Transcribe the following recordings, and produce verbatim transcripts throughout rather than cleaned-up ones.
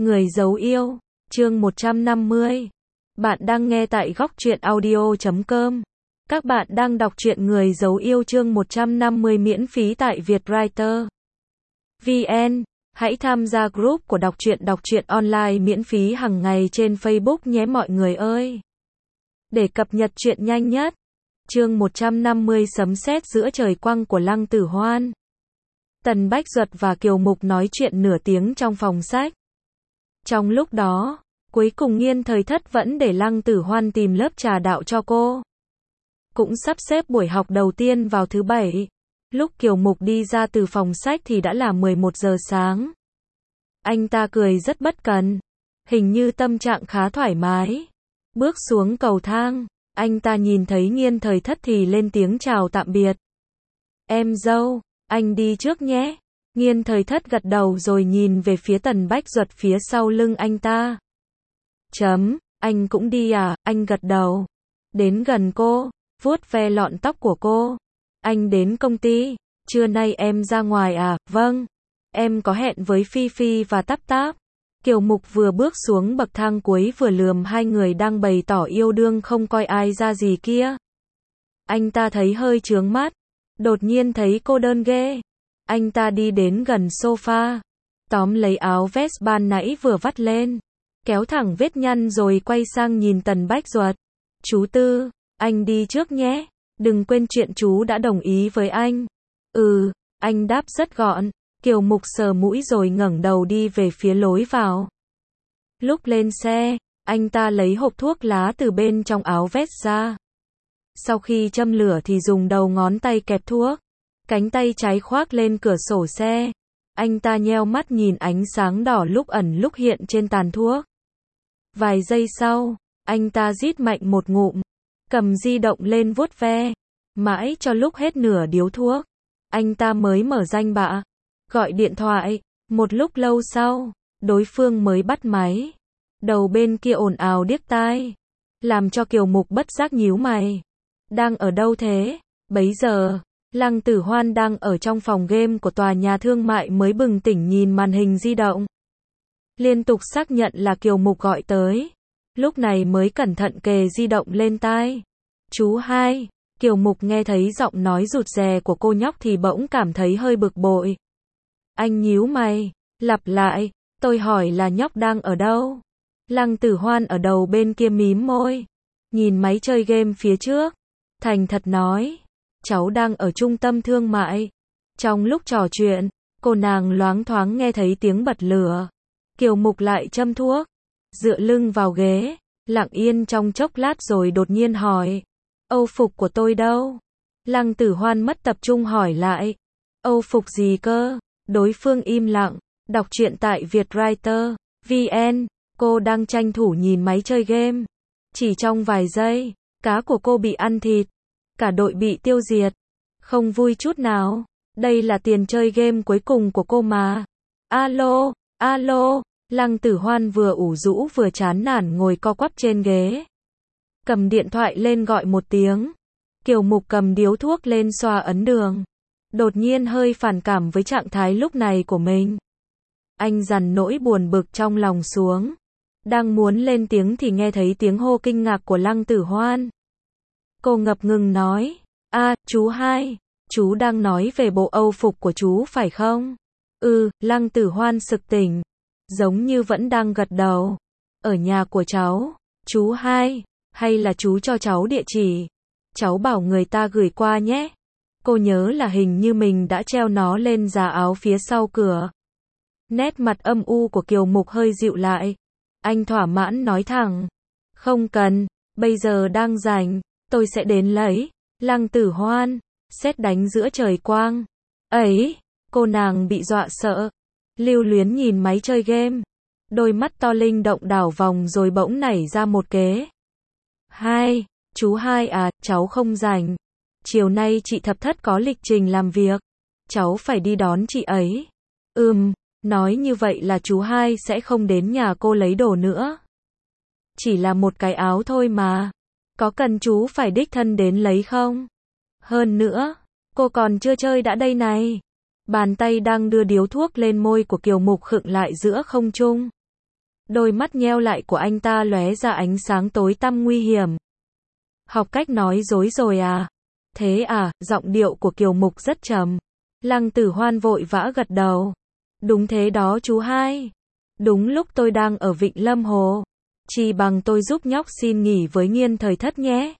Người giấu yêu, chương một trăm năm mươi. Bạn đang nghe tại góc truyện audio chấm com. Các bạn đang đọc truyện Người giấu yêu chương một trăm năm mươi miễn phí tại Vietwriter vê en. Hãy tham gia group của đọc truyện đọc truyện online miễn phí hàng ngày trên Facebook nhé mọi người ơi. Để cập nhật truyện nhanh nhất. Chương một trăm năm mươi sấm sét giữa trời quang của Lăng Tử Hoan. Tần Bách Duật và Kiều Mục nói chuyện nửa tiếng trong phòng sách. Trong lúc đó, cuối cùng Nghiên Thời Thất vẫn để Lăng Tử Hoan tìm lớp trà đạo cho cô. Cũng sắp xếp buổi học đầu tiên vào thứ bảy. Lúc Kiều Mục đi ra từ phòng sách thì đã là mười một giờ sáng. Anh ta cười rất bất cần. Hình như tâm trạng khá thoải mái. Bước xuống cầu thang, anh ta nhìn thấy Nghiên Thời Thất thì lên tiếng chào tạm biệt. Em dâu, anh đi trước nhé. Nghiên Thời Thất gật đầu rồi nhìn về phía Tần Bách Duật phía sau lưng anh ta. Chấm, anh cũng đi à, anh gật đầu. Đến gần cô, vuốt ve lọn tóc của cô. Anh đến công ty, trưa nay em ra ngoài à, vâng. Em có hẹn với Phi Phi và Táp Táp. Kiều Mục vừa bước xuống bậc thang cuối vừa lườm hai người đang bày tỏ yêu đương không coi ai ra gì kia. Anh ta thấy hơi chướng mắt, đột nhiên thấy cô đơn ghê. Anh ta đi đến gần sofa, tóm lấy áo vest ban nãy vừa vắt lên, kéo thẳng vết nhăn rồi quay sang nhìn Tần Bách Duật. Chú Tư, anh đi trước nhé, đừng quên chuyện chú đã đồng ý với anh. Ừ, anh đáp rất gọn. Kiều Mục sờ mũi rồi ngẩng đầu đi về phía lối vào. Lúc lên xe, anh ta lấy hộp thuốc lá từ bên trong áo vest ra. Sau khi châm lửa thì dùng đầu ngón tay kẹp thuốc. Cánh tay trái khoác lên cửa sổ xe. Anh ta nheo mắt nhìn ánh sáng đỏ lúc ẩn lúc hiện trên tàn thuốc. Vài giây sau, anh ta rít mạnh một ngụm, cầm di động lên vuốt ve. Mãi cho lúc hết nửa điếu thuốc, anh ta mới mở danh bạ, gọi điện thoại. Một lúc lâu sau, đối phương mới bắt máy. Đầu bên kia ồn ào điếc tai, làm cho Kiều Mục bất giác nhíu mày. Đang ở đâu thế? Bấy giờ, Lăng Tử Hoan đang ở trong phòng game của tòa nhà thương mại mới bừng tỉnh nhìn màn hình di động. Liên tục xác nhận là Kiều Mục gọi tới. Lúc này mới cẩn thận kề di động lên tai. Chú hai. Kiều Mục nghe thấy giọng nói rụt rè của cô nhóc thì bỗng cảm thấy hơi bực bội. Anh nhíu mày, lặp lại, tôi hỏi là nhóc đang ở đâu? Lăng Tử Hoan ở đầu bên kia mím môi, nhìn máy chơi game phía trước, thành thật nói, cháu đang ở trung tâm thương mại. Trong lúc trò chuyện, cô nàng loáng thoáng nghe thấy tiếng bật lửa. Kiều Mục lại châm thuốc, dựa lưng vào ghế, lặng yên trong chốc lát rồi đột nhiên hỏi, Âu phục của tôi đâu? Lăng Tử Hoan mất tập trung hỏi lại, Âu phục gì cơ? Đối phương im lặng, đọc truyện tại Vietwriter vê en. Cô đang tranh thủ nhìn máy chơi game. Chỉ trong vài giây, cá của cô bị ăn thịt, cả đội bị tiêu diệt. Không vui chút nào. Đây là tiền chơi game cuối cùng của cô mà. Alo, alo. Lăng Tử Hoan vừa ủ rũ vừa chán nản ngồi co quắp trên ghế. Cầm điện thoại lên gọi một tiếng. Kiều Mục cầm điếu thuốc lên xoa ấn đường. Đột nhiên hơi phản cảm với trạng thái lúc này của mình. Anh dằn nỗi buồn bực trong lòng xuống. Đang muốn lên tiếng thì nghe thấy tiếng hô kinh ngạc của Lăng Tử Hoan. Cô ngập ngừng nói, a, chú hai, chú đang nói về bộ Âu phục của chú phải không? Ừ, Lăng Tử Hoan sực tỉnh, giống như vẫn đang gật đầu. Ở nhà của cháu, chú hai, hay là chú cho cháu địa chỉ? Cháu bảo người ta gửi qua nhé. Cô nhớ là hình như mình đã treo nó lên giá áo phía sau cửa. Nét mặt âm u của Kiều Mục hơi dịu lại. Anh thỏa mãn nói thẳng. Không cần, bây giờ đang rảnh, tôi sẽ đến lấy. Lăng Tử Hoan, sét đánh giữa trời quang. Ấy, cô nàng bị dọa sợ. Lưu luyến nhìn máy chơi game. Đôi mắt to linh động đảo vòng rồi bỗng nảy ra một kế. Hai, chú hai à, cháu không rảnh. Chiều nay chị Thập Thất có lịch trình làm việc. Cháu phải đi đón chị ấy. Ừm, nói như vậy là chú hai sẽ không đến nhà cô lấy đồ nữa. Chỉ là một cái áo thôi mà. Có cần chú phải đích thân đến lấy không? Hơn nữa, cô còn chưa chơi đã đây này. Bàn tay đang đưa điếu thuốc lên môi của Kiều Mục khựng lại giữa không trung. Đôi mắt nheo lại của anh ta lóe ra ánh sáng tối tăm nguy hiểm. Học cách nói dối rồi à? Thế à, giọng điệu của Kiều Mục rất trầm. Lăng Tử Hoan vội vã gật đầu. Đúng thế đó chú hai. Đúng lúc tôi đang ở Vịnh Lâm Hồ. Chỉ bằng tôi giúp nhóc xin nghỉ với Nghiên Thời Thất nhé.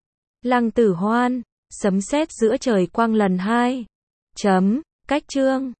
Lăng Tử Hoan, sấm sét giữa trời quang lần hai. Chấm, cách chương.